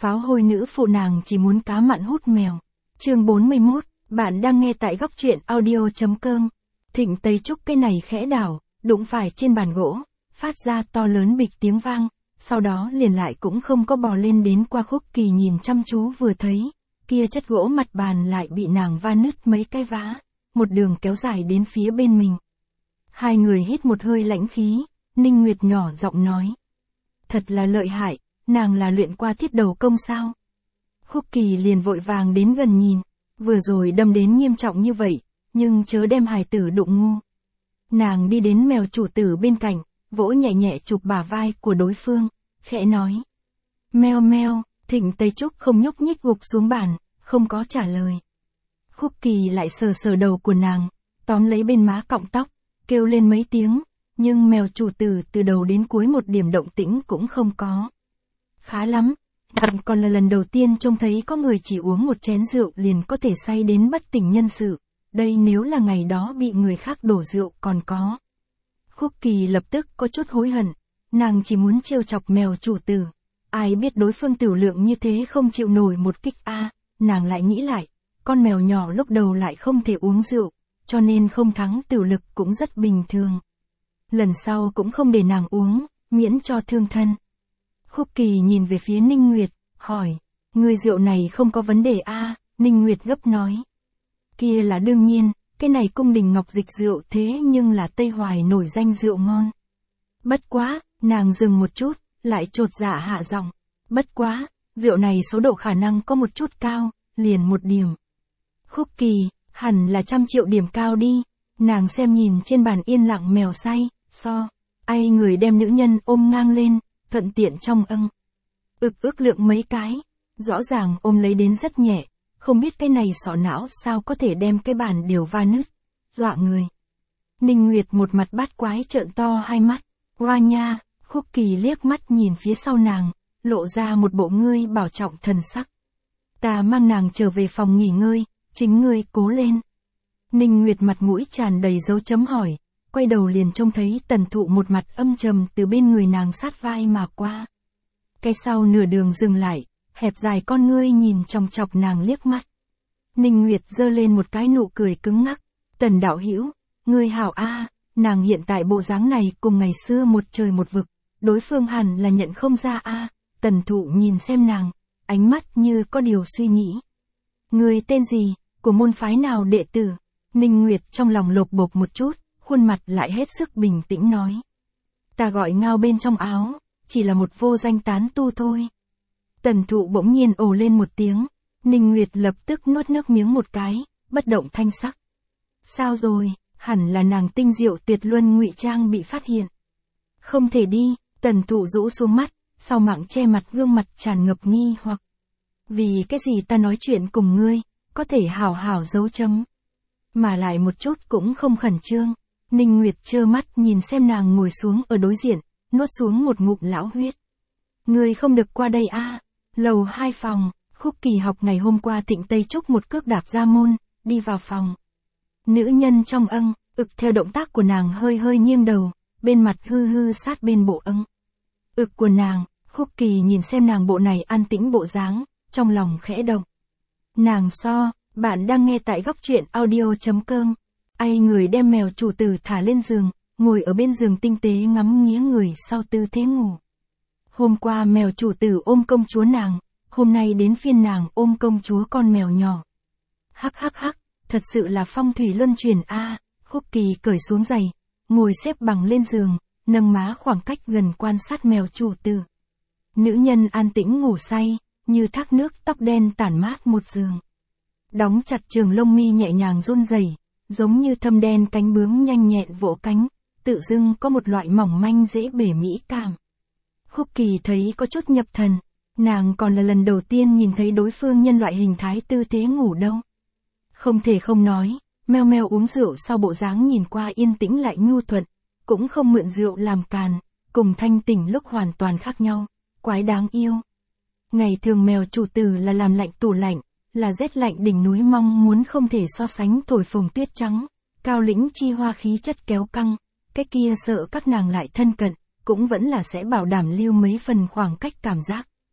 Pháo hôi nữ phụ nàng chỉ muốn cá mặn hút mèo. Chương 41, bạn đang nghe tại góc truyện audio.com. Thịnh Tây Trúc cây này khẽ đảo, đụng phải trên bàn gỗ, phát ra to lớn bịch tiếng vang, sau đó liền lại cũng không có bò lên đến qua Khúc Kỳ nhìn chăm chú vừa thấy, kia chất gỗ mặt bàn lại bị nàng va nứt mấy cái vá, một đường kéo dài đến phía bên mình. Hai người hít một hơi lãnh khí, Ninh Nguyệt nhỏ giọng nói. Thật là lợi hại, nàng là luyện qua thiết đầu công sao? Khúc Kỳ liền vội vàng đến gần nhìn, vừa rồi đâm đến nghiêm trọng như vậy, nhưng chớ đem hài tử đụng ngu. Nàng đi đến mèo chủ tử bên cạnh, vỗ nhẹ nhẹ chụp bả vai của đối phương, khẽ nói. Meo meo, Thịnh Tây Trúc không nhúc nhích gục xuống bàn, không có trả lời. Khúc Kỳ lại sờ sờ đầu của nàng, tóm lấy bên má cọng tóc, kêu lên mấy tiếng, nhưng mèo chủ tử từ đầu đến cuối một điểm động tĩnh cũng không có. Khá lắm, còn là lần đầu tiên trông thấy có người chỉ uống một chén rượu liền có thể say đến bất tỉnh nhân sự, đây nếu là ngày đó bị người khác đổ rượu còn có. Khúc Kỳ lập tức có chút hối hận, nàng chỉ muốn trêu chọc mèo chủ tử, ai biết đối phương tiểu lượng như thế không chịu nổi một kích nàng lại nghĩ lại, con mèo nhỏ lúc đầu lại không thể uống rượu, cho nên không thắng tiểu lực cũng rất bình thường. Lần sau cũng không để nàng uống, miễn cho thương thân. Khúc Kỳ nhìn về phía Ninh Nguyệt, hỏi, người rượu này không có vấn đề Ninh Nguyệt gấp nói. Kia là đương nhiên, cái này cung đình ngọc dịch rượu thế nhưng là Tây Hoài nổi danh rượu ngon. Bất quá, nàng dừng một chút, lại chột dạ hạ giọng. Bất quá, rượu này số độ khả năng có một chút cao, liền một điểm. Khúc Kỳ, hẳn là 100 triệu điểm cao đi, nàng xem nhìn trên bàn yên lặng mèo say, ai người đem nữ nhân ôm ngang lên, thuận tiện trong ức lượng mấy cái, rõ ràng ôm lấy đến rất nhẹ, không biết cái này sọ não sao có thể đem cái bàn đều va nứt, dọa người. Ninh Nguyệt một mặt bát quái trợn to hai mắt, hoa nha, Khúc Kỳ liếc mắt nhìn phía sau nàng, lộ ra một bộ ngươi bảo trọng thần sắc. Ta mang nàng trở về phòng nghỉ ngơi, chính ngươi cố lên. Ninh Nguyệt mặt mũi tràn đầy dấu chấm hỏi, quay đầu liền trông thấy Tần Thụ một mặt âm trầm từ bên người nàng sát vai mà qua. Cái sau nửa đường dừng lại, hẹp dài con ngươi nhìn chòng chọc nàng liếc mắt. Ninh Nguyệt giơ lên một cái nụ cười cứng ngắc, Tần đạo hữu, ngươi hảo nàng hiện tại bộ dáng này cùng ngày xưa một trời một vực, đối phương hẳn là nhận không ra Tần Thụ nhìn xem nàng, ánh mắt như có điều suy nghĩ. Ngươi tên gì, của môn phái nào đệ tử? Ninh Nguyệt trong lòng lột bột một chút, khuôn mặt lại hết sức bình tĩnh nói. Ta gọi Ngao bên trong áo, chỉ là một vô danh tán tu thôi. Tần Thụ bỗng nhiên ồ lên một tiếng, Ninh Nguyệt lập tức nuốt nước miếng một cái, bất động thanh sắc. Sao rồi, hẳn là nàng tinh diệu tuyệt luân ngụy trang bị phát hiện. Không thể đi, Tần Thụ rũ xuống mắt, sau mạng che mặt gương mặt tràn ngập nghi hoặc. Vì cái gì ta nói chuyện cùng ngươi, có thể hảo hảo dấu chấm. Mà lại một chút cũng không khẩn trương. Ninh Nguyệt trơ mắt nhìn xem nàng ngồi xuống ở đối diện, nuốt xuống một ngụm lão huyết. Ngươi không được qua đây Lầu 2 phòng, Khúc Kỳ học ngày hôm qua Thịnh Tây Trúc một cước đạp ra môn, đi vào phòng. Nữ nhân trong theo động tác của nàng hơi hơi nghiêng đầu, bên mặt hư hư sát bên bộ của nàng. Khúc Kỳ nhìn xem nàng bộ này an tĩnh bộ dáng, trong lòng khẽ động. Nàng bạn đang nghe tại góc truyện audio.com. Ai người đem mèo chủ tử thả lên giường, ngồi ở bên giường tinh tế ngắm nghía người sau tư thế ngủ. Hôm qua mèo chủ tử ôm công chúa nàng, hôm nay đến phiên nàng ôm công chúa con mèo nhỏ. Hắc, thật sự là phong thủy luân chuyển Khúc Kỳ cởi xuống giày, ngồi xếp bằng lên giường, nâng má khoảng cách gần quan sát mèo chủ tử. Nữ nhân an tĩnh ngủ say, như thác nước tóc đen tản mát một giường. Đóng chặt trường lông mi nhẹ nhàng run rẩy, giống như thâm đen cánh bướm nhanh nhẹn vỗ cánh, tự dưng có một loại mỏng manh dễ bể mỹ cảm. Khúc Kỳ thấy có chút nhập thần, nàng còn là lần đầu tiên nhìn thấy đối phương nhân loại hình thái tư thế ngủ đâu. Không thể không nói, meo meo uống rượu sau bộ dáng nhìn qua yên tĩnh lại nhu thuận, cũng không mượn rượu làm càn, cùng thanh tỉnh lúc hoàn toàn khác nhau, quái đáng yêu. Ngày thường mèo chủ tử là làm lạnh tủ lạnh, là rét lạnh đỉnh núi mong muốn không thể so sánh thổi phồng tuyết trắng, cao lĩnh chi hoa khí chất kéo căng, cái kia sợ các nàng lại thân cận, cũng vẫn là sẽ bảo đảm lưu mấy phần khoảng cách cảm giác.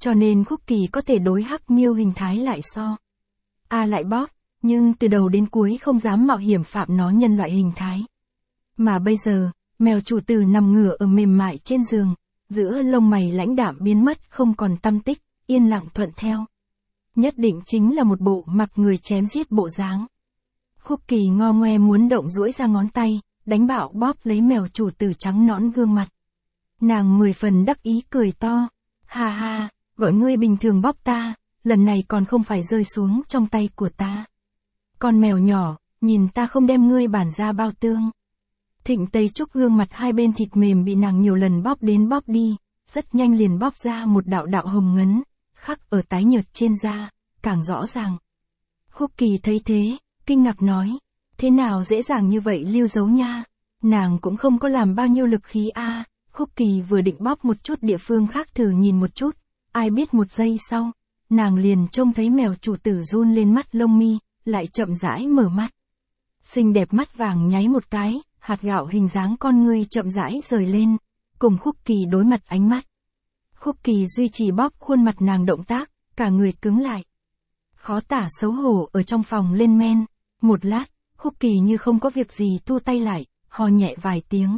Cho nên Khúc Kỳ có thể đối Hắc Miêu hình thái lại so. Lại bóp, nhưng từ đầu đến cuối không dám mạo hiểm phạm nó nhân loại hình thái. Mà bây giờ, mèo chủ tử nằm ngửa ở mềm mại trên giường, giữa lông mày lãnh đạm biến mất không còn tăm tích, yên lặng thuận theo. Nhất định chính là một bộ mặc người chém giết bộ dáng. Khúc Kỳ ngo ngoe muốn động duỗi ra ngón tay, đánh bạo bóp lấy mèo chủ tử trắng nõn gương mặt. Nàng 10 phần đắc ý cười to, ha ha, gọi ngươi bình thường bóp ta, lần này còn không phải rơi xuống trong tay của ta. Con mèo nhỏ, nhìn ta không đem ngươi bản ra bao tương. Thịnh Tây Trúc gương mặt hai bên thịt mềm bị nàng nhiều lần bóp đến bóp đi, rất nhanh liền bóp ra một đạo đạo hồng ngấn, khắc ở tái nhợt trên da, càng rõ ràng. Khúc Kỳ thấy thế, kinh ngạc nói, thế nào dễ dàng như vậy lưu giấu nha, nàng cũng không có làm bao nhiêu lực khí a. Khúc Kỳ vừa định bóp một chút địa phương khác thử nhìn một chút, ai biết một giây sau, nàng liền trông thấy mèo chủ tử run lên mắt lông mi, lại chậm rãi mở mắt. Xinh đẹp mắt vàng nháy một cái, hạt gạo hình dáng con ngươi chậm rãi rời lên, cùng Khúc Kỳ đối mặt ánh mắt. Khúc Kỳ duy trì bóp khuôn mặt nàng động tác, cả người cứng lại. Khó tả xấu hổ ở trong phòng lên men, một lát, Khúc Kỳ như không có việc gì thu tay lại, ho nhẹ vài tiếng.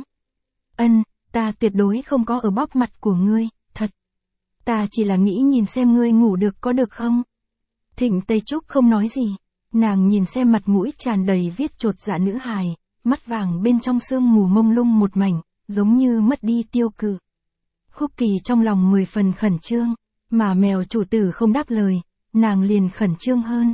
Ta tuyệt đối không có ở bóp mặt của ngươi, thật. Ta chỉ là nghĩ nhìn xem ngươi ngủ được có được không? Thịnh Tây Trúc không nói gì, nàng nhìn xem mặt mũi tràn đầy viết chột dạ nữ hài, mắt vàng bên trong sương mù mông lung một mảnh, giống như mất đi tiêu cự. Khúc Kỳ trong lòng 10 phần khẩn trương, mà mèo chủ tử không đáp lời, nàng liền khẩn trương hơn.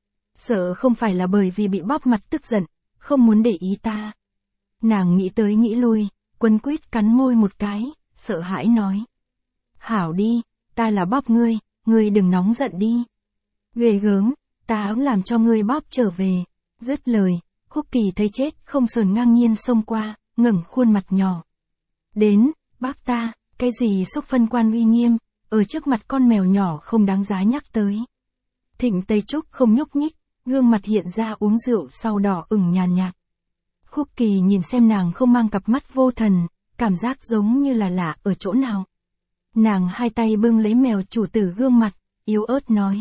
Sợ không phải là bởi vì bị bóp mặt tức giận, không muốn để ý ta. Nàng nghĩ tới nghĩ lui, quấn quýt cắn môi một cái, sợ hãi nói. Hảo đi, ta là bóp ngươi đừng nóng giận đi. Ghê gớm, ta cũng làm cho ngươi bóp trở về. Dứt lời, Khúc Kỳ thấy chết không sờn ngang nhiên xông qua, ngẩng khuôn mặt nhỏ. Đến, bác ta, cái gì xúc phân quan uy nghiêm, ở trước mặt con mèo nhỏ không đáng giá nhắc tới. Thịnh Tây Trúc không nhúc nhích, gương mặt hiện ra uống rượu sau đỏ ửng nhàn nhạt. Khúc Kỳ nhìn xem nàng không mang cặp mắt vô thần, cảm giác giống như là lạ ở chỗ nào. Nàng hai tay bưng lấy mèo chủ tử gương mặt, yếu ớt nói.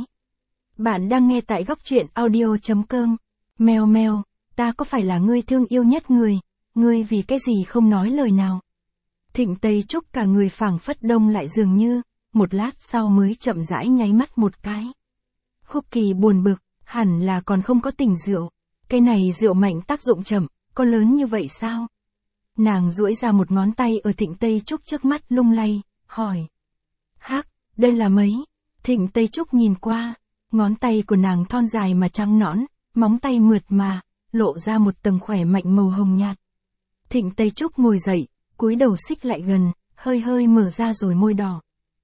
Bạn đang nghe tại góc truyện audio.com. Mèo mèo, ta có phải là ngươi thương yêu nhất ngươi vì cái gì không nói lời nào. Thịnh Tây Trúc cả người phảng phất đông lại dường như, một lát sau mới chậm rãi nháy mắt một cái. Khúc Kỳ buồn bực, hẳn là còn không có tỉnh rượu. Cái này rượu mạnh tác dụng chậm, có lớn như vậy sao? Nàng duỗi ra một ngón tay ở Thịnh Tây Trúc trước mắt lung lay, hỏi. Hắc, đây là mấy? Thịnh Tây Trúc nhìn qua, ngón tay của nàng thon dài mà trắng nõn, móng tay mượt mà, lộ ra một tầng khỏe mạnh màu hồng nhạt. Thịnh Tây Trúc ngồi dậy, cúi đầu xích lại gần, hơi hơi mở ra rồi môi đỏ.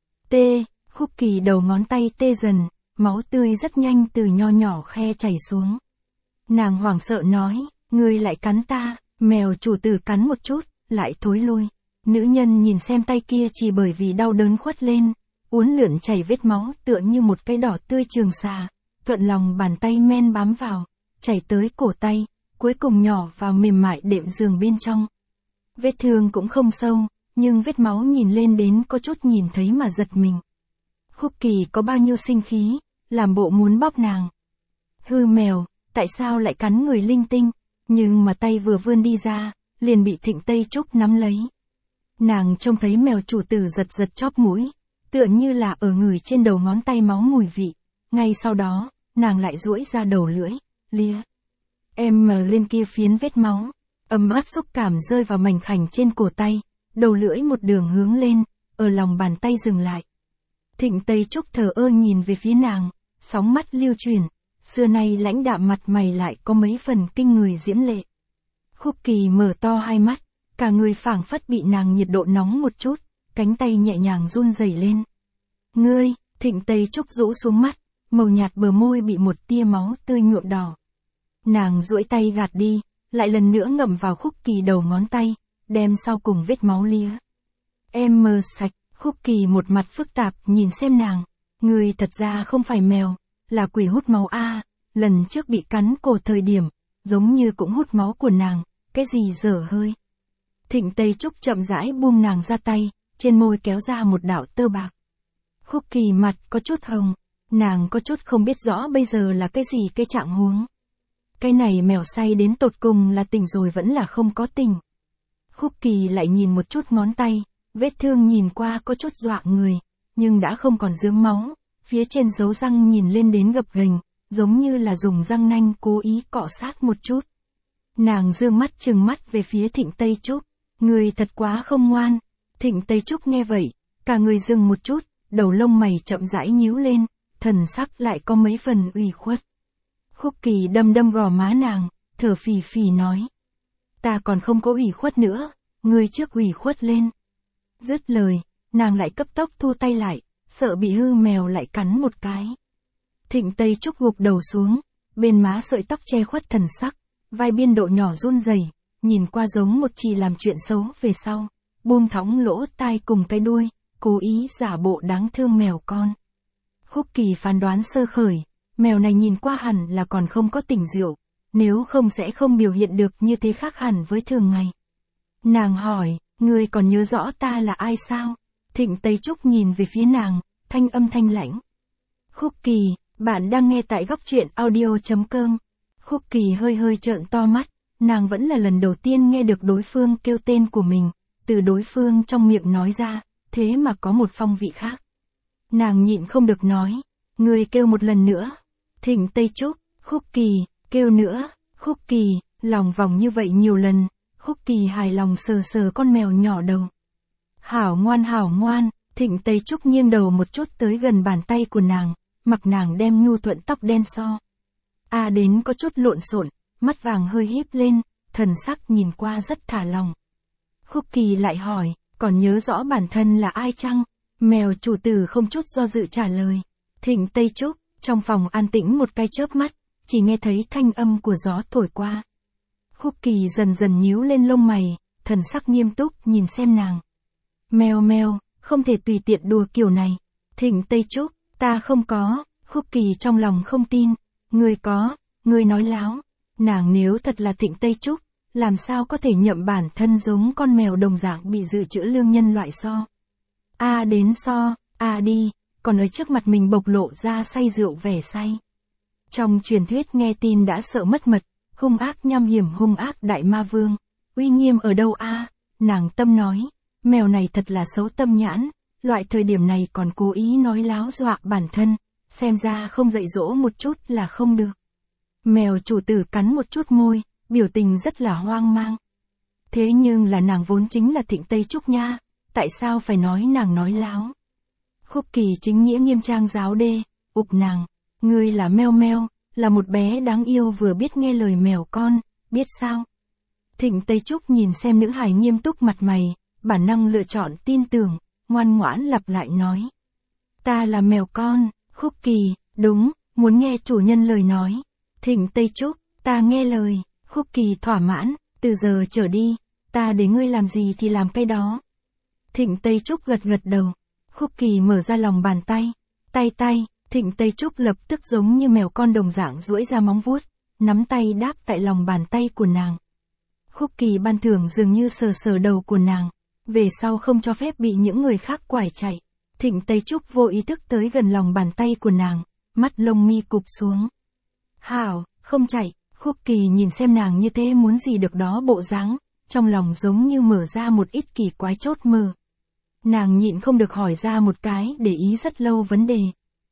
Tê, Khúc Kỳ đầu ngón tay tê dần, máu tươi rất nhanh từ nho nhỏ khe chảy xuống. Nàng hoảng sợ nói, ngươi lại cắn ta, mèo chủ tử cắn một chút, lại thối lui. Nữ nhân nhìn xem tay kia chỉ bởi vì đau đớn khuất lên, uốn lượn chảy vết máu tựa như một cái đỏ tươi trường xà, thuận lòng bàn tay men bám vào, chảy tới cổ tay, cuối cùng nhỏ vào mềm mại đệm giường bên trong. Vết thương cũng không sâu, nhưng vết máu nhìn lên đến có chút nhìn thấy mà giật mình. Khúc Kỳ có bao nhiêu sinh khí, làm bộ muốn bóp nàng. Hư mèo, tại sao lại cắn người linh tinh, nhưng mà tay vừa vươn đi ra, liền bị Thịnh Tây Trúc nắm lấy. Nàng trông thấy mèo chủ tử giật giật chóp mũi, tựa như là ở người trên đầu ngón tay máu mùi vị. Ngay sau đó, nàng lại duỗi ra đầu lưỡi, lia. Em mờ lên kia phiến vết máu, ấm áp xúc cảm rơi vào mảnh khảnh trên cổ tay, đầu lưỡi một đường hướng lên, ở lòng bàn tay dừng lại. Thịnh Tây Trúc thờ ơ nhìn về phía nàng, sóng mắt lưu chuyển, xưa nay lãnh đạm mặt mày lại có mấy phần kinh người diễm lệ. Khúc Kỳ mở to hai mắt, cả người phảng phất bị nàng nhiệt độ nóng một chút, cánh tay nhẹ nhàng run rẩy lên. Ngươi, Thịnh Tây Trúc rũ xuống mắt, màu nhạt bờ môi bị một tia máu tươi nhuộm đỏ. Nàng duỗi tay gạt đi, lại lần nữa ngậm vào Khúc Kỳ đầu ngón tay, đem sau cùng vết máu lia. Em mờ sạch, Khúc Kỳ một mặt phức tạp nhìn xem nàng. Ngươi thật ra không phải mèo, là quỷ hút máu a. Lần trước bị cắn cổ thời điểm, giống như cũng hút máu của nàng, cái gì dở hơi. Thịnh Tây Trúc chậm rãi buông nàng ra tay, trên môi kéo ra một đạo tơ bạc. Khúc Kỳ mặt có chút hồng, nàng có chút không biết rõ bây giờ là cái gì cái trạng huống. Cái này mèo say đến tột cùng là tỉnh rồi vẫn là không có tỉnh. Khúc Kỳ lại nhìn một chút ngón tay, vết thương nhìn qua có chút dọa người, nhưng đã không còn rớm máu, phía trên dấu răng nhìn lên đến gập ghềnh, giống như là dùng răng nanh cố ý cọ sát một chút. Nàng dương mắt trừng mắt về phía Thịnh Tây Trúc, người thật quá không ngoan. Thịnh Tây Trúc nghe vậy, cả người dừng một chút, đầu lông mày chậm rãi nhíu lên, thần sắc lại có mấy phần ủy khuất. Khúc Kỳ đâm đâm gò má nàng, thở phì phì nói. Ta còn không có ủy khuất nữa, ngươi trước ủy khuất lên. Dứt lời, nàng lại cấp tốc thu tay lại, sợ bị hư mèo lại cắn một cái. Thịnh Tây Trúc gục đầu xuống, bên má sợi tóc che khuất thần sắc, vai biên độ nhỏ run rẩy, nhìn qua giống một chị làm chuyện xấu về sau, buông thõng lỗ tai cùng cái đuôi, cố ý giả bộ đáng thương mèo con. Khúc Kỳ phán đoán sơ khởi, mèo này nhìn qua hẳn là còn không có tỉnh rượu, nếu không sẽ không biểu hiện được như thế khác hẳn với thường ngày. Nàng hỏi, ngươi còn nhớ rõ ta là ai sao? Thịnh Tây Trúc nhìn về phía nàng, thanh âm thanh lãnh. Khúc Kỳ, bạn đang nghe tại góc truyện audio.com. Khúc Kỳ hơi hơi trợn to mắt, nàng vẫn là lần đầu tiên nghe được đối phương kêu tên của mình, từ đối phương trong miệng nói ra, thế mà có một phong vị khác. Nàng nhịn không được nói, ngươi kêu một lần nữa. Thịnh Tây Trúc, Khúc Kỳ, kêu nữa, Khúc Kỳ, lòng vòng như vậy nhiều lần, Khúc Kỳ hài lòng sờ sờ con mèo nhỏ đầu. Hảo ngoan, Thịnh Tây Trúc nghiêng đầu một chút tới gần bàn tay của nàng, mặc nàng đem nhu thuận tóc đen so. Đến có chút lộn xộn, mắt vàng hơi híp lên, thần sắc nhìn qua rất thả lòng. Khúc Kỳ lại hỏi, còn nhớ rõ bản thân là ai chăng? Mèo chủ tử không chút do dự trả lời. Thịnh Tây Trúc, trong phòng an tĩnh một cái chớp mắt, chỉ nghe thấy thanh âm của gió thổi qua. Khúc Kỳ dần dần nhíu lên lông mày, thần sắc nghiêm túc nhìn xem nàng. Mèo, không thể tùy tiện đùa kiểu này. Thịnh Tây Trúc, ta không có. Khúc Kỳ trong lòng không tin. Ngươi có, ngươi nói láo. Nàng nếu thật là Thịnh Tây Trúc, làm sao có thể nhậm bản thân giống con mèo đồng dạng bị dự trữ lương nhân loại so. Đến so, đi, còn ở trước mặt mình bộc lộ ra say rượu vẻ say. Trong truyền thuyết nghe tin đã sợ mất mật, hung ác nham hiểm hung ác đại ma vương. Uy nghiêm ở đâu nàng tâm nói, mèo này thật là xấu tâm nhãn, loại thời điểm này còn cố ý nói láo dọa bản thân, xem ra không dạy dỗ một chút là không được. Mèo chủ tử cắn một chút môi, biểu tình rất là hoang mang. Thế nhưng là nàng vốn chính là Thịnh Tây Trúc nha, tại sao phải nói nàng nói láo? Khúc Kỳ chính nghĩa nghiêm trang giáo đê, ục nàng, ngươi là meo, là một bé đáng yêu vừa biết nghe lời mèo con, biết sao? Thịnh Tây Trúc nhìn xem nữ hài nghiêm túc mặt mày, bản năng lựa chọn tin tưởng, ngoan ngoãn lặp lại nói. Ta là mèo con. Khúc Kỳ, đúng, muốn nghe chủ nhân lời nói. Thịnh Tây Trúc, ta nghe lời. Khúc Kỳ thỏa mãn, từ giờ trở đi, ta để ngươi làm gì thì làm cái đó. Thịnh Tây Trúc gật đầu. Khúc Kỳ mở ra lòng bàn tay. Tay, Thịnh Tây Trúc lập tức giống như mèo con đồng dạng duỗi ra móng vuốt, nắm tay đáp tại lòng bàn tay của nàng. Khúc Kỳ ban thưởng dường như sờ đầu của nàng, về sau không cho phép bị những người khác quải chạy. Thịnh Tây Trúc vô ý thức tới gần lòng bàn tay của nàng, mắt lông mi cụp xuống. Hảo, không chạy. Khúc Kỳ nhìn xem nàng như thế muốn gì được đó bộ dáng, trong lòng giống như mở ra một ít kỳ quái chốt mờ. Nàng nhịn không được hỏi ra một cái để ý rất lâu vấn đề.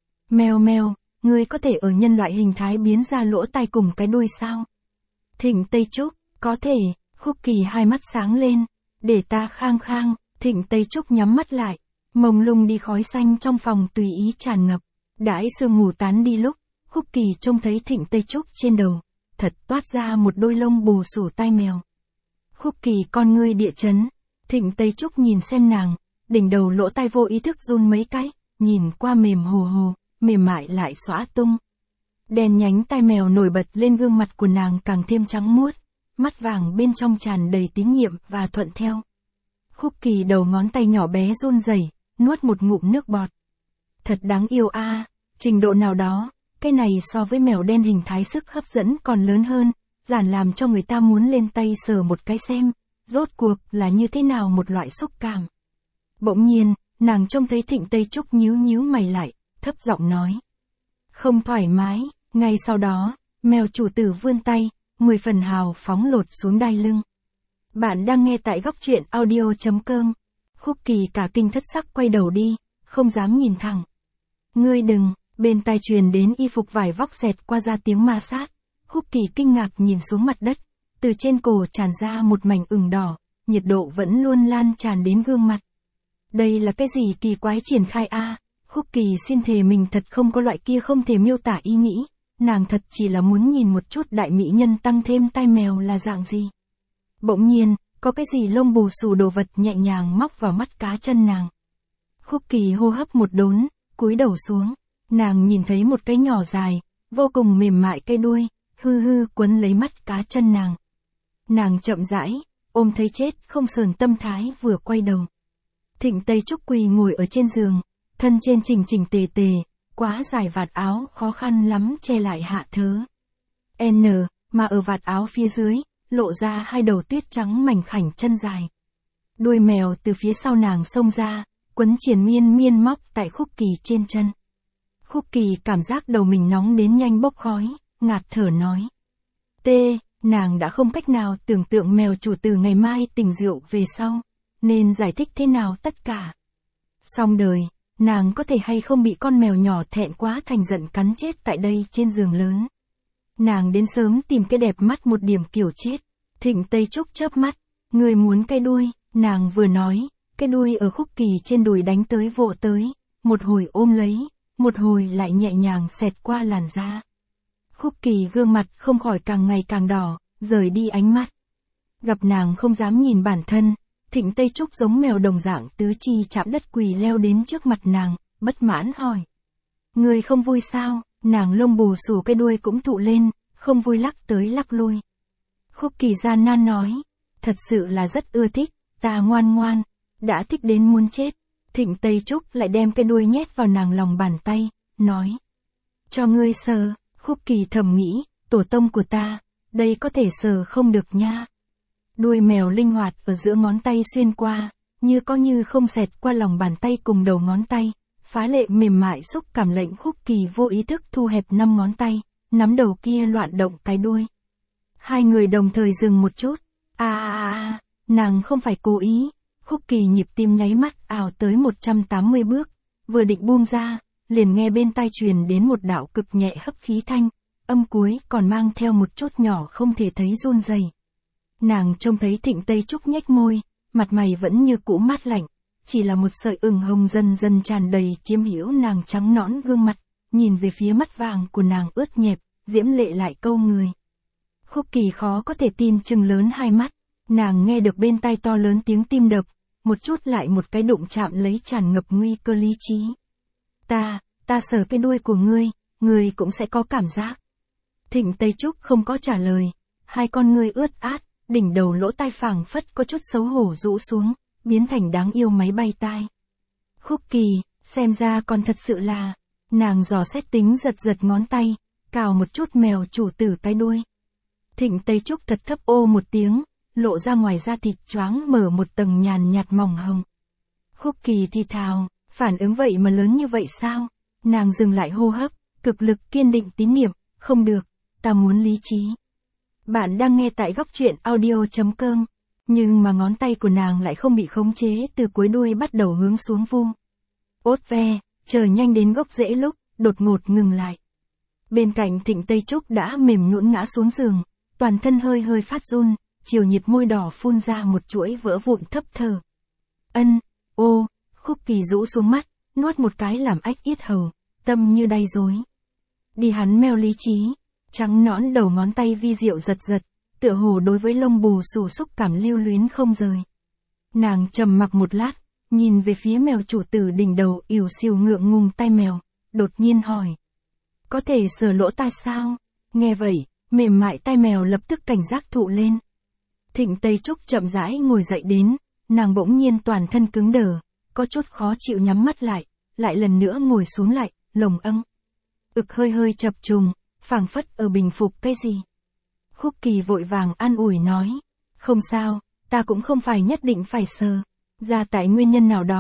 Mèo, ngươi có thể ở nhân loại hình thái biến ra lỗ tai cùng cái đuôi sao? Thịnh Tây Trúc, có thể. Khúc Kỳ hai mắt sáng lên, để ta khang. Thịnh Tây Trúc nhắm mắt lại, mông lung đi khói xanh trong phòng tùy ý tràn ngập. Đãi sương ngủ tán đi lúc, Khúc Kỳ trông thấy Thịnh Tây Trúc trên đầu, thật toát ra một đôi lông bù xù tai mèo. Khúc Kỳ con ngươi địa chấn, Thịnh Tây Trúc nhìn xem nàng, đỉnh đầu lỗ tai vô ý thức run mấy cái, nhìn qua mềm hồ, mềm mại lại xõa tung. Đèn nhánh tai mèo nổi bật lên gương mặt của nàng càng thêm trắng muốt, mắt vàng bên trong tràn đầy tín nhiệm và thuận theo. Khúc Kỳ đầu ngón tay nhỏ bé run rẩy, nuốt một ngụm nước bọt. Thật đáng yêu trình độ nào đó, cái này so với mèo đen hình thái sức hấp dẫn còn lớn hơn, giản làm cho người ta muốn lên tay sờ một cái xem, rốt cuộc là như thế nào một loại xúc cảm. Bỗng nhiên, nàng trông thấy Thịnh Tây Trúc nhíu nhíu mày lại, thấp giọng nói. Không thoải mái, ngay sau đó, mèo chủ tử vươn tay, 10 phần hào phóng lột xuống đai lưng. Bạn đang nghe tại góc truyện audio.com. Khúc Kỳ cả kinh thất sắc quay đầu đi, không dám nhìn thẳng. Ngươi đừng, bên tai truyền đến y phục vải vóc xẹt qua ra tiếng ma sát. Khúc Kỳ kinh ngạc nhìn xuống mặt đất, từ trên cổ tràn ra một mảnh ửng đỏ, nhiệt độ vẫn luôn lan tràn đến gương mặt. Đây là cái gì kỳ quái triển khai a? Khúc Kỳ xin thề mình thật không có loại kia không thể miêu tả ý nghĩ, nàng thật chỉ là muốn nhìn một chút đại mỹ nhân tăng thêm tai mèo là dạng gì. Bỗng nhiên, có cái gì lông bù xù đồ vật nhẹ nhàng móc vào mắt cá chân nàng. Khúc Kỳ hô hấp một đốn, cúi đầu xuống, nàng nhìn thấy một cái nhỏ dài, vô cùng mềm mại cây đuôi, hư hư quấn lấy mắt cá chân nàng. Nàng chậm rãi, ôm thấy chết không sờn tâm thái vừa quay đầu. Thịnh Tây Trúc quỳ ngồi ở trên giường, thân trên chỉnh chỉnh tề tề, quá dài vạt áo khó khăn lắm che lại hạ thớ. Mà ở vạt áo phía dưới, lộ ra hai đầu tuyết trắng mảnh khảnh chân dài. Đuôi mèo từ phía sau nàng xông ra, quấn triền miên miên móc tại Khúc Kỳ trên chân. Khúc Kỳ cảm giác đầu mình nóng đến nhanh bốc khói, ngạt thở nói. Nàng đã không cách nào tưởng tượng mèo chủ tử ngày mai tỉnh rượu về sau, nên giải thích thế nào tất cả. Xong đời, nàng có thể hay không bị con mèo nhỏ thẹn quá thành giận cắn chết tại đây trên giường lớn. Nàng đến sớm tìm cái đẹp mắt một điểm kiểu chết. Thịnh Tây Trúc chớp mắt, người muốn cái đuôi, nàng vừa nói, cái đuôi ở Khúc Kỳ trên đùi đánh tới vỗ tới, một hồi ôm lấy, một hồi lại nhẹ nhàng xẹt qua làn da. Khúc Kỳ gương mặt không khỏi càng ngày càng đỏ, rời đi ánh mắt. Gặp nàng không dám nhìn bản thân, Thịnh Tây Trúc giống mèo đồng dạng tứ chi chạm đất quỳ leo đến trước mặt nàng, bất mãn hỏi. Người không vui sao? Nàng lông bù xù cái đuôi cũng thụ lên, không vui lắc tới lắc lui. Khúc Kỳ gian nan nói, thật sự là rất ưa thích, ta ngoan ngoan, đã thích đến muốn chết. Thịnh Tây Trúc lại đem cái đuôi nhét vào nàng lòng bàn tay, nói. Cho ngươi sờ. Khúc Kỳ thầm nghĩ, tổ tông của ta, đây có thể sờ không được nha. Đuôi mèo linh hoạt ở giữa ngón tay xuyên qua, như có như không xẹt qua lòng bàn tay cùng đầu ngón tay, phá lệ mềm mại xúc cảm lệnh Khúc Kỳ vô ý thức thu hẹp 5 ngón tay, nắm đầu kia loạn động cái đuôi. Hai người đồng thời dừng một chút, nàng không phải cố ý. Khúc Kỳ nhịp tim nháy mắt ào tới 180 bước, vừa định buông ra, liền nghe bên tai truyền đến một đạo cực nhẹ hấp khí thanh, âm cuối còn mang theo một chút nhỏ không thể thấy run rẩy. Nàng trông thấy Thịnh Tây Trúc nhếch môi, mặt mày vẫn như cũ mát lạnh, chỉ là một sợi ửng hồng dần dần tràn đầy chiếm hữu nàng trắng nõn gương mặt, nhìn về phía mắt vàng của nàng ướt nhẹp, diễm lệ lại câu người. Khúc Kỳ khó có thể tin trừng lớn hai mắt, nàng nghe được bên tai to lớn tiếng tim đập, một chút lại một cái đụng chạm lấy tràn ngập nguy cơ lý trí. Ta sờ cái đuôi của ngươi cũng sẽ có cảm giác. Thịnh Tây Trúc không có trả lời, hai con ngươi ướt át, đỉnh đầu lỗ tai phảng phất có chút xấu hổ rũ xuống, biến thành đáng yêu máy bay tai. Khúc Kỳ, xem ra còn thật sự là, nàng dò xét tính giật ngón tay, cào một chút mèo chủ tử cái đuôi. Thịnh Tây Trúc thật thấp ô một tiếng, lộ ra ngoài da thịt choáng mở một tầng nhàn nhạt mỏng hồng. Khúc Kỳ thì thào, phản ứng vậy mà lớn như vậy sao? Nàng dừng lại hô hấp, cực lực kiên định tín niệm, không được, ta muốn lý trí. Bạn đang nghe tại góc truyện audio.com, nhưng mà ngón tay của nàng lại không bị khống chế từ cuối đuôi bắt đầu hướng xuống vung. Ốt ve, chờ nhanh đến gốc rễ lúc, đột ngột ngừng lại. Bên cạnh Thịnh Tây Trúc đã mềm nhũn ngã xuống giường, toàn thân hơi phát run, chiều nhiệt môi đỏ phun ra một chuỗi vỡ vụn thấp thở. Khúc Kỳ rũ xuống mắt, nuốt một cái làm ách yết hầu, tâm như đay rối. Đi hắn mèo lý trí, trắng nõn đầu ngón tay vi diệu giật, tựa hồ đối với lông bù xù xúc cảm lưu luyến không rời. Nàng trầm mặc một lát, nhìn về phía mèo chủ tử đỉnh đầu ỉu xìu ngượng ngùng tai mèo, đột nhiên hỏi. Có thể sờ lỗ tai sao? Nghe vậy, mềm mại tai mèo lập tức cảnh giác thụ lên. Thịnh Tây Trúc chậm rãi ngồi dậy đến, nàng bỗng nhiên toàn thân cứng đờ, có chút khó chịu nhắm mắt lại lần nữa ngồi xuống lại, lồng ực hơi chập trùng, phảng phất ở bình phục cái gì. Khúc Kỳ vội vàng an ủi nói, không sao, ta cũng không phải nhất định phải sờ, ra tại nguyên nhân nào đó,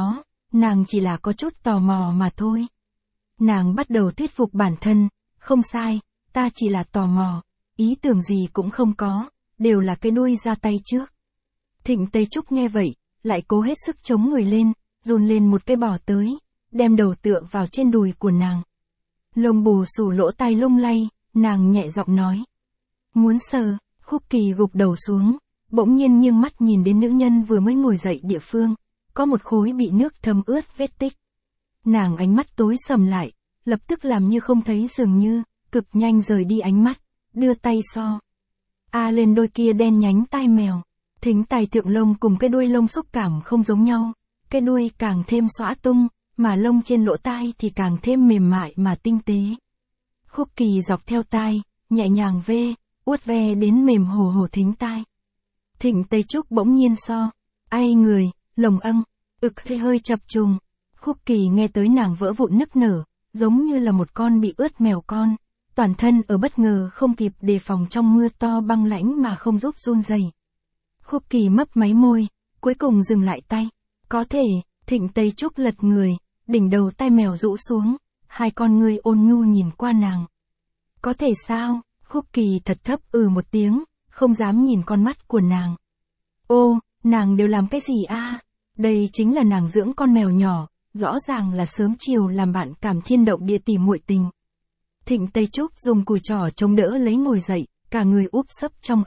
nàng chỉ là có chút tò mò mà thôi. Nàng bắt đầu thuyết phục bản thân, không sai, ta chỉ là tò mò, ý tưởng gì cũng không có, đều là cái đuôi ra tay trước. Thịnh Tây Trúc nghe vậy, lại cố hết sức chống người lên, run lên một cái bò tới, đem đầu tựa vào trên đùi của nàng. Lông bù xù lỗ tai lung lay, nàng nhẹ giọng nói. Muốn sờ, Khúc Kỳ gục đầu xuống, bỗng nhiên nghiêng mắt nhìn đến nữ nhân vừa mới ngồi dậy địa phương, có một khối bị nước thấm ướt vết tích. Nàng ánh mắt tối sầm lại, lập tức làm như không thấy dường như, cực nhanh rời đi ánh mắt, đưa tay so. Lên đôi kia đen nhánh tai mèo, thính tài thượng lông cùng cái đuôi lông xúc cảm không giống nhau, cái đuôi càng thêm xõa tung, mà lông trên lỗ tai thì càng thêm mềm mại mà tinh tế. Khúc Kỳ dọc theo tai, nhẹ nhàng uốt ve đến mềm hồ hồ thính tai. Thịnh Tây Trúc bỗng nhiên so, ai người, lồng ực hơi chập trùng. Khúc Kỳ nghe tới nàng vỡ vụn nức nở, giống như là một con bị ướt mèo con, toàn thân ở bất ngờ không kịp đề phòng trong mưa to băng lãnh mà không giúp run rẩy. Khúc Kỳ mấp máy môi, cuối cùng dừng lại tay. Có thể, Thịnh Tây Trúc lật người, đỉnh đầu tai mèo rũ xuống, hai con ngươi ôn nhu nhìn qua nàng. Có thể sao? Khúc Kỳ thật thấp một tiếng, không dám nhìn con mắt của nàng. Ô, nàng đều làm cái gì a? Đây chính là nàng dưỡng con mèo nhỏ, rõ ràng là sớm chiều làm bạn cảm thiên động địa tỉ muội tình. Thịnh Tây Trúc dùng cùi trỏ chống đỡ lấy ngồi dậy, cả người úp sấp trong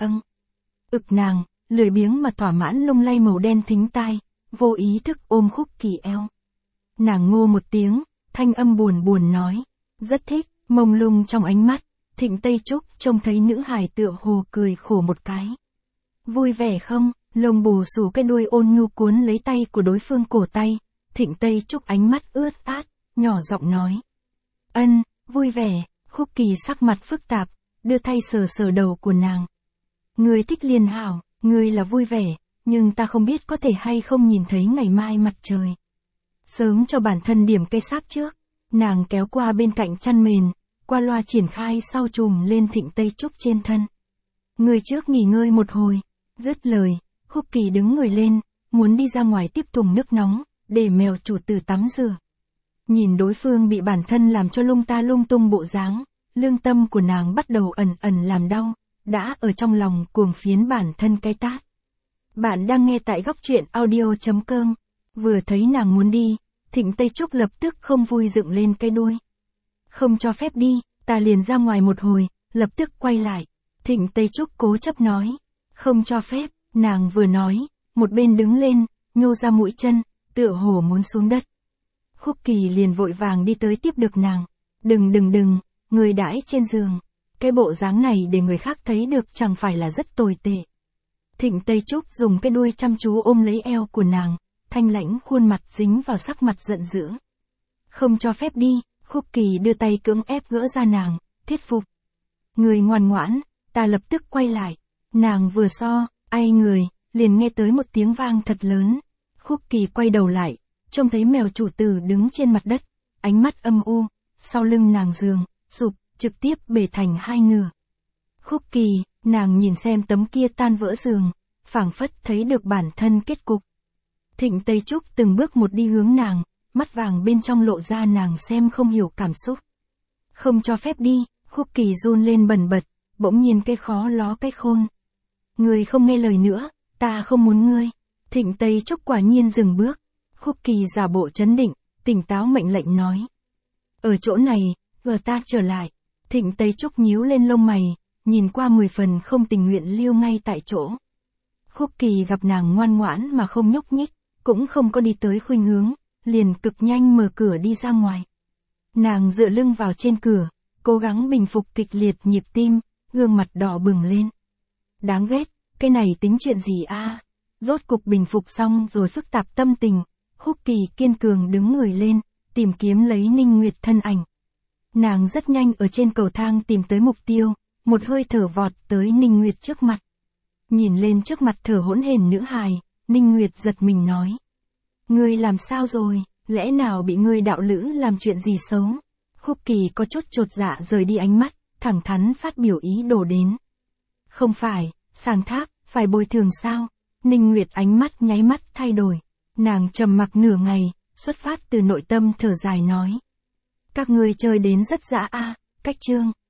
ực nàng, lười biếng mà thỏa mãn lung lay màu đen thính tai, vô ý thức ôm Khúc Kỳ eo. Nàng ngô một tiếng, thanh âm buồn buồn nói, rất thích, mông lung trong ánh mắt, Thịnh Tây Trúc trông thấy nữ hài tựa hồ cười khổ một cái. Vui vẻ không? Lông bù xù cái đuôi ôn nhu cuốn lấy tay của đối phương cổ tay, Thịnh Tây Trúc ánh mắt ướt át, nhỏ giọng nói. Vui vẻ. Khúc Kỳ sắc mặt phức tạp, đưa tay sờ sờ đầu của nàng. Ngươi thích liền hảo, ngươi là vui vẻ, nhưng ta không biết có thể hay không nhìn thấy ngày mai mặt trời. Sớm cho bản thân điểm cây sáp trước, nàng kéo qua bên cạnh chăn mền, qua loa triển khai sau trùm lên Thịnh Tây Trúc trên thân. Ngươi trước nghỉ ngơi một hồi, dứt lời, Khúc Kỳ đứng người lên, muốn đi ra ngoài tiếp thùng nước nóng, để mèo chủ tử tắm rửa. Nhìn đối phương bị bản thân làm cho lung tung bộ dáng, lương tâm của nàng bắt đầu ẩn ẩn làm đau, đã ở trong lòng cuồng phiến bản thân cái tát. Bạn đang nghe tại góc truyện audio.com, vừa thấy nàng muốn đi, Thịnh Tây Trúc lập tức không vui dựng lên cái đuôi. Không cho phép đi, ta liền ra ngoài một hồi, lập tức quay lại. Thịnh Tây Trúc cố chấp nói, không cho phép, nàng vừa nói, một bên đứng lên, nhô ra mũi chân, tựa hồ muốn xuống đất. Khúc Kỳ liền vội vàng đi tới tiếp được nàng. Đừng, người đãi trên giường. Cái bộ dáng này để người khác thấy được chẳng phải là rất tồi tệ. Thịnh Tây Trúc dùng cái đuôi chăm chú ôm lấy eo của nàng, thanh lãnh khuôn mặt dính vào sắc mặt giận dữ. Không cho phép đi, Khúc Kỳ đưa tay cưỡng ép gỡ ra nàng, thuyết phục. Người ngoan ngoãn, ta lập tức quay lại. Nàng vừa so, người, liền nghe tới một tiếng vang thật lớn. Khúc Kỳ quay đầu lại, trông thấy mèo chủ tử đứng trên mặt đất, ánh mắt âm u, sau lưng nàng giường, trực tiếp bể thành hai nửa. Khúc Kỳ, nàng nhìn xem tấm kia tan vỡ giường, phảng phất thấy được bản thân kết cục. Thịnh Tây Trúc từng bước một đi hướng nàng, mắt vàng bên trong lộ ra nàng xem không hiểu cảm xúc. Không cho phép đi, Khúc Kỳ run lên bần bật, bỗng nhiên cái khó ló cái khôn. Ngươi không nghe lời nữa, ta không muốn ngươi. Thịnh Tây Trúc quả nhiên dừng bước. Khúc Kỳ giả bộ trấn định, tỉnh táo mệnh lệnh nói. Ở chỗ này, ta trở lại. Thịnh Tây Trúc nhíu lên lông mày, nhìn qua 10 phần không tình nguyện liêu ngay tại chỗ. Khúc Kỳ gặp nàng ngoan ngoãn mà không nhúc nhích, cũng không có đi tới khuynh hướng, liền cực nhanh mở cửa đi ra ngoài. Nàng dựa lưng vào trên cửa, cố gắng bình phục kịch liệt nhịp tim, gương mặt đỏ bừng lên. Đáng ghét, cái này tính chuyện gì a? Rốt cục bình phục xong rồi phức tạp tâm tình, Khúc Kỳ kiên cường đứng người lên, tìm kiếm lấy Ninh Nguyệt thân ảnh. Nàng rất nhanh ở trên cầu thang tìm tới mục tiêu, một hơi thở vọt tới Ninh Nguyệt trước mặt. Nhìn lên trước mặt thở hỗn hển nữ hài, Ninh Nguyệt giật mình nói. Ngươi làm sao rồi, lẽ nào bị ngươi đạo lữ làm chuyện gì xấu? Khúc Kỳ có chút chột dạ rời đi ánh mắt, thẳng thắn phát biểu ý đồ đến. Không phải, sàng thác, phải bồi thường sao? Ninh Nguyệt ánh mắt nháy mắt thay đổi. Nàng trầm mặc nửa ngày, xuất phát từ nội tâm thở dài nói. Các ngươi chơi đến rất dã a, cách chương.